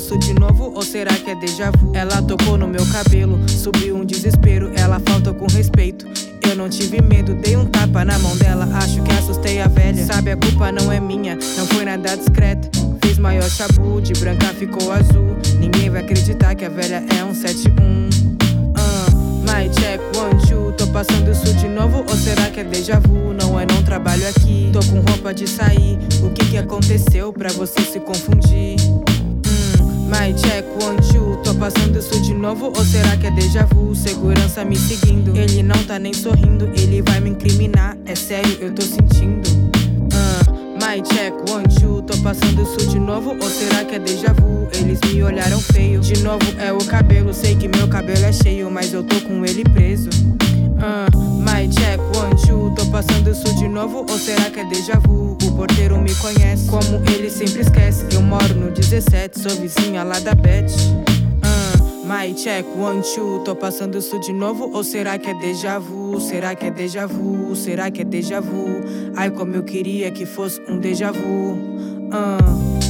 isso de novo ou será que é déjà vu? Ela tocou no meu cabelo, subiu um desespero. Ela faltou com respeito, eu não tive medo. Dei um tapa na mão dela, acho que assustei a velha. Sabe, a culpa não é minha, não foi nada discreto. Fiz maior chabu, de branca ficou azul. Ninguém vai acreditar que a velha é um 71. My check, 1, 2. Tô passando isso de novo ou será que é déjà vu? Não trabalho aqui, tô com roupa de sair. O que aconteceu pra você se confundir? My check, 1, 2. Tô passando isso de novo ou será que é déjà vu? Segurança me seguindo, ele não tá nem sorrindo. Ele vai me incriminar, é sério, eu tô sentindo. My check, 1, 2. Tô passando isso de novo ou será que é déjà vu? Eles me olharam feio, de novo é o cabelo. Sei que meu cabelo é cheio, mas eu tô com ele preso. My check, 1, 2. Tô passando isso de novo ou será que é déjà vu? O porteiro me conhece, como ele sempre esquece. Eu moro no 17, sou vizinha lá da Beth. My check, 1, 2. Tô passando isso de novo ou será que é déjà vu? Será que é déjà vu? Será que é déjà vu? Ai, como eu queria que fosse um déjà vu.